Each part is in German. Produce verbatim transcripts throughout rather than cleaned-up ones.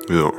Ja.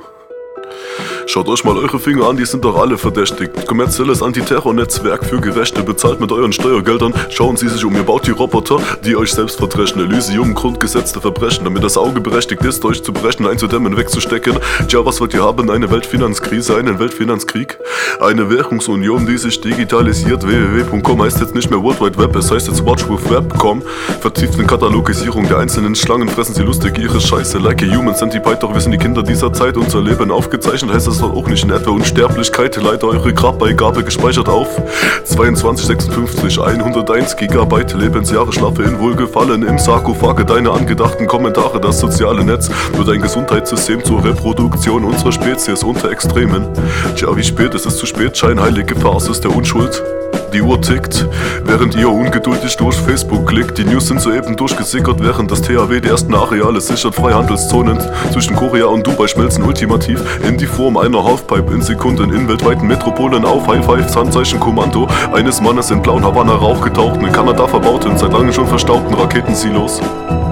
Schaut euch mal eure Finger an, die sind doch alle verdächtig. Kommerzielles Antiterror-Netzwerk für Gerechte, bezahlt mit euren Steuergeldern. Schauen Sie sich um, ihr baut die Roboter, die euch selbst verdreschen. Elysium, grundgesetzte Verbrechen, damit das Auge berechtigt ist, euch zu berechnen, einzudämmen, wegzustecken. Tja, was wollt ihr haben? Eine Weltfinanzkrise, einen Weltfinanzkrieg? Eine Währungsunion, die sich digitalisiert. w w w punkt com heißt jetzt nicht mehr World Wide Web, es heißt jetzt Watch with Web punkt com. Vertieft in Katalogisierung der einzelnen Schlangen, fressen sie lustig ihre Scheiße. Like a Human Centipede, doch wir sind die Kinder dieser Zeit. Unser Leben aufgezeichnet, heißt das doch auch nicht in etwa Unsterblichkeit. Leider eure Grabbeigabe gespeichert auf zweiundzwanzig sechsundfünfzig hunderteins Gigabyte Lebensjahre. Schlafe in Wohlgefallen im Sarkophage. Deine angedachten Kommentare. Das soziale Netz wird ein Gesundheitssystem zur Reproduktion unserer Spezies unter Extremen. Tja, wie spät ist es zu spät? Scheinheilige Farce der Unschuld. Die Uhr tickt, während ihr ungeduldig durch Facebook klickt. Die News sind soeben durchgesickert, während das T H W die ersten Areale sichert. Freihandelszonen zwischen Korea und Dubai schmelzen ultimativ in die Form einer Halfpipe in Sekunden. In weltweiten Metropolen auf High Five, Handzeichen Kommando eines Mannes in blauen Havanna Rauch getaucht. In Kanada verbauten, seit langem schon verstaubten Raketensilos.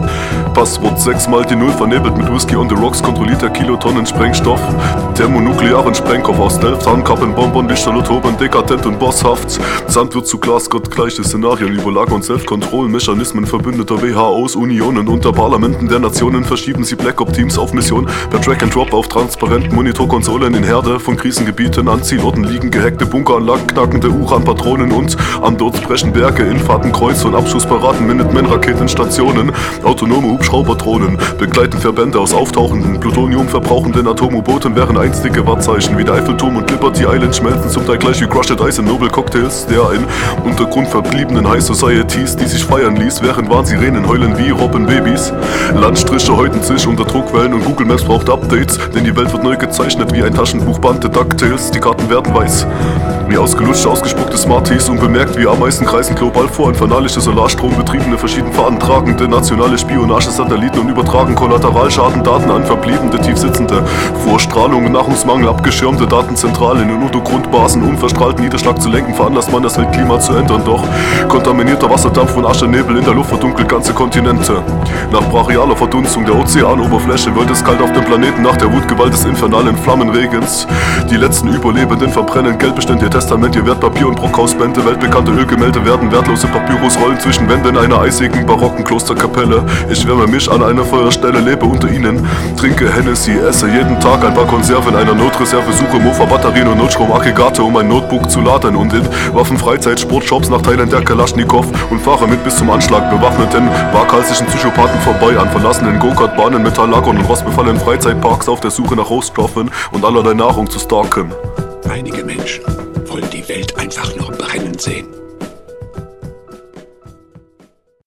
Passwort sechs mal die Null vernebelt mit Whisky on the Rocks, kontrollierter Kilotonnen Sprengstoff. Thermonuklearen Sprengkopf aus Stealth, Tarnkappen, Bonbon, Lichterlotoben, dekadent und bosshaft. Sand wird zu Glas, gottgleiche Szenarien, Überlager und Self-Control-Mechanismen verbündeter W H Os, Unionen unter Parlamenten der Nationen verschieben sie Black-Op-Teams auf Mission per Drag-and-Drop auf transparenten Monitorkonsolen in Herde von Krisengebieten an Zielorten liegen gehackte Bunkeranlagen, knackende Uran-Patronen und am Dort brechen Berge in Fahrtenkreuz und Abschussparaten Minuteman-Raketenstationen, autonome Hubschrauberdrohnen begleiten Verbände aus auftauchenden, plutoniumverbrauchenden Atom-U-Booten, während einstige Wahrzeichen wie der Eiffelturm und Liberty Island schmelzen zum Teil gleich wie Crushed Ice in Noble Cocktails, der ein Untergrund verbliebenen High Societies, die sich feiern ließ, während Warnsirenen heulen wie Robbenbabys. Landstriche häuten sich unter Druckwellen und Google Maps braucht Updates, denn die Welt wird neu gezeichnet wie ein Taschenbuchband der DuckTales, die Karten werden weiß. Wie ausgelutscht, ausgespuckte Smarties, unbemerkt wie Ameisen kreisen global vor, infernalische Solarstrombetriebene, verschieden fadentragende nationale Spionagesatelliten und übertragen Kollateralschadendaten an verbliebene Tiefsitzende. Vor Strahlung und Nahrungsmangel abgeschirmte Datenzentralen in Untergrundbasen, unverstrahlten Niederschlag zu lenken, veranlasst man das Weltklima zu ändern, doch kontaminierter Wasserdampf und Aschenebel in der Luft verdunkelt ganze Kontinente. Nach brachialer Verdunstung der Ozeanoberfläche wird es kalt auf dem Planeten nach der Wutgewalt des infernalen Flammenregens. Die letzten Überlebenden verbrennen Geldbestände, ihr Testament, ihr Wertpapier und Brockhausbände. Weltbekannte Ölgemälde werden wertlose Papyrusrollen zwischen Wänden einer eisigen, barocken Klosterkapelle. Ich wärme mich an einer Feuerstelle, lebe unter ihnen, trinke Hennessy, esse jeden Tag ein paar Konserven einer Notreserve, suche Mofa-Batterien und Notstromaggregate, um ein Notebook zu laden und in Waffenfreizeit, Sportshops nach Teilen der Kalaschnikow und fahre mit bis zum Anschlag bewaffneten, waghalsigen Psychopathen vorbei an verlassenen Go-Kart-Bahnen, Metallagern und rostbefallenen Freizeitparks auf der Suche nach Rohstoffen und allerlei Nahrung zu stalken. Einige Menschen wollen die Welt einfach nur brennen sehen.